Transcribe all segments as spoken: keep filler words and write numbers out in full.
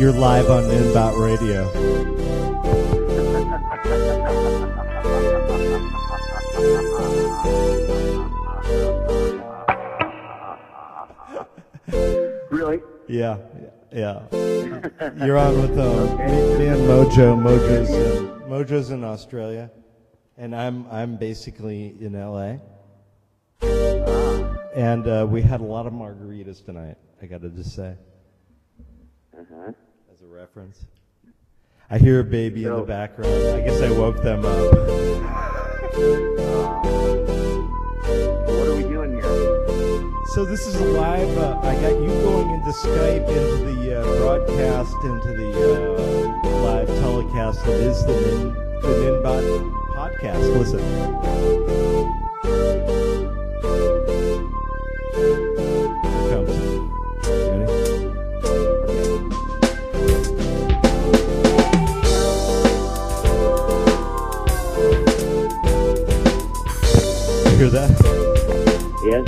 You're live on Inbout Radio. Really? Yeah, yeah. You're on with um, okay. me, me and Mojo. Mojo's in, Mojo's in Australia, and I'm I'm basically in L A. And uh, we had a lot of margaritas tonight. I got to just say. Uh-huh. As a reference. I hear a baby so, in the background. I guess I woke them up. What are we doing here? So this is a live, uh, I got you going into Skype, into the uh, broadcast, into the uh, live telecast that is the Nin, the Ninbot podcast. Listen. Here it comes. Ready? Hear that? Yes.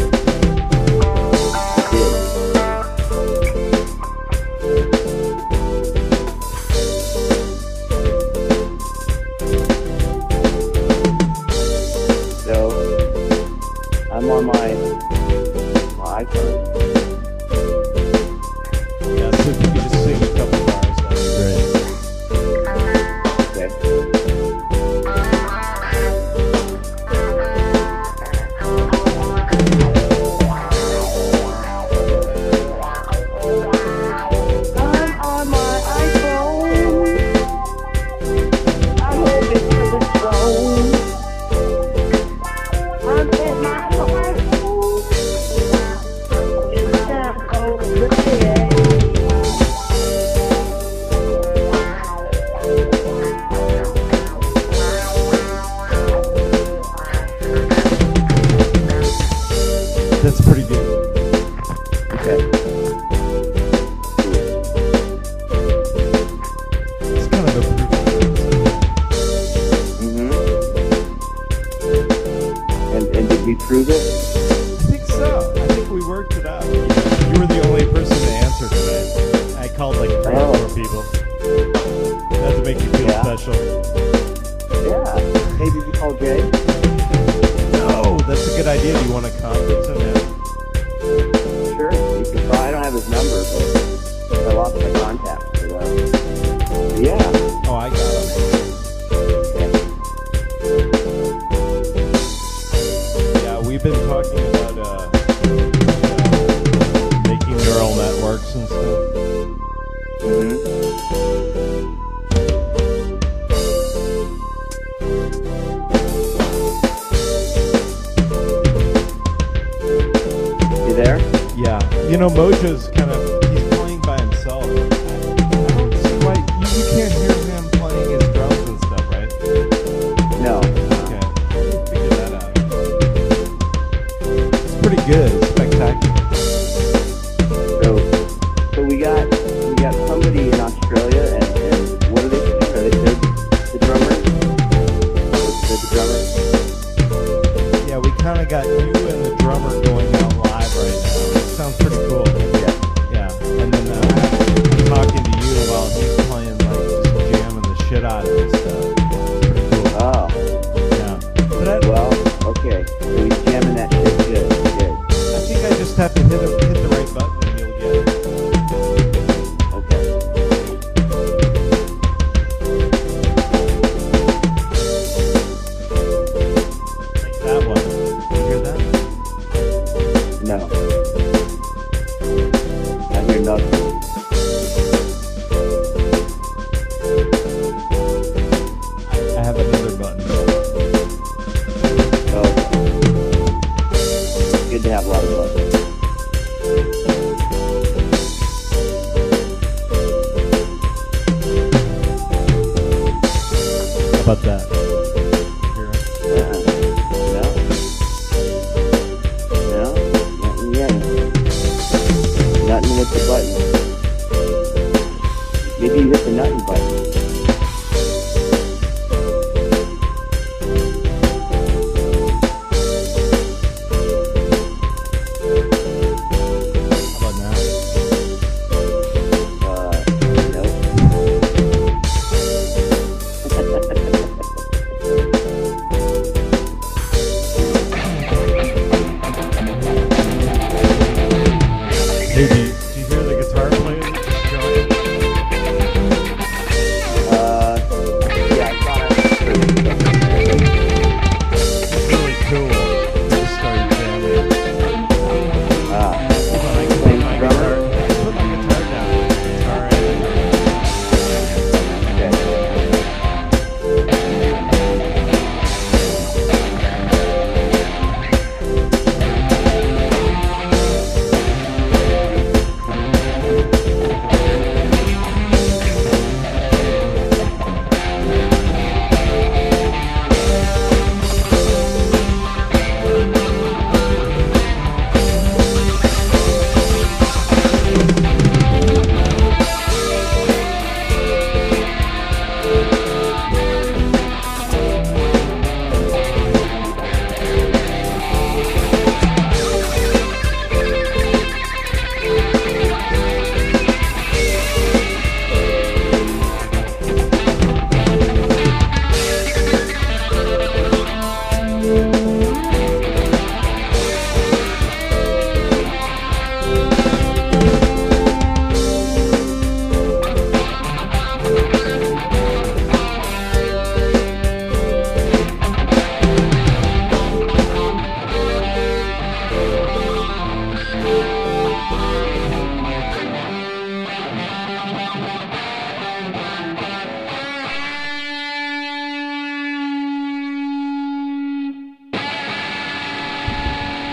So, I'm on my, my iPhone. Yeah, so if you could just sing a couple bars, that'd be great. Okay. That's pretty good. Okay. It's kind of a proof. Mm-hmm. And, and did we prove it? I think so. I think we worked it out. You were the only person to answer today. I called like three or Oh. four people. That to make you feel Yeah. special. Yeah. Hey, did you call Jay? No, that's a good idea. Do you want to conference him in? Sure. You can try. I don't have his number, but I lost my contact. But, uh, yeah. Oh, I got him. Okay. Yeah, we've been talking about uh, you know, making neural networks and stuff. Mm-hmm. You there? Yeah, you know, Mojo's kind of, he's playing by himself. I, I don't see why, you, you can't hear him playing his drums and stuff, right? No. Okay, figure that out. It's pretty good, it's spectacular. So, so we got we got somebody in Australia, and, and what are they? Are they the, the drummers? The, the drummers? Yeah, we kind of got you and the drummer going out live right now. It sounds pretty cool. Yeah. Yeah, and then uh, I'm talking to you while he's playing, like, just jamming the shit out of his stuff. Pretty cool. Oh. Yeah. But I, Well, okay. So he's jamming that shit good. Good. I think I just have to hit, a, hit the right button and you'll get it. Okay. Like that one. You hear that? No. I hear nothing. I have another button. Oh. Good to have a lot of buttons. How about that? Hear it? Uh-uh. No. No. Nothing yet.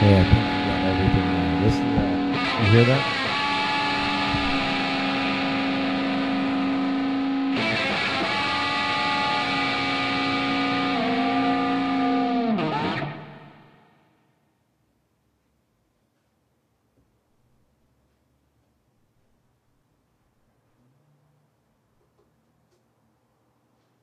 Hey, I think you got everything there. Listen to that. You hear that?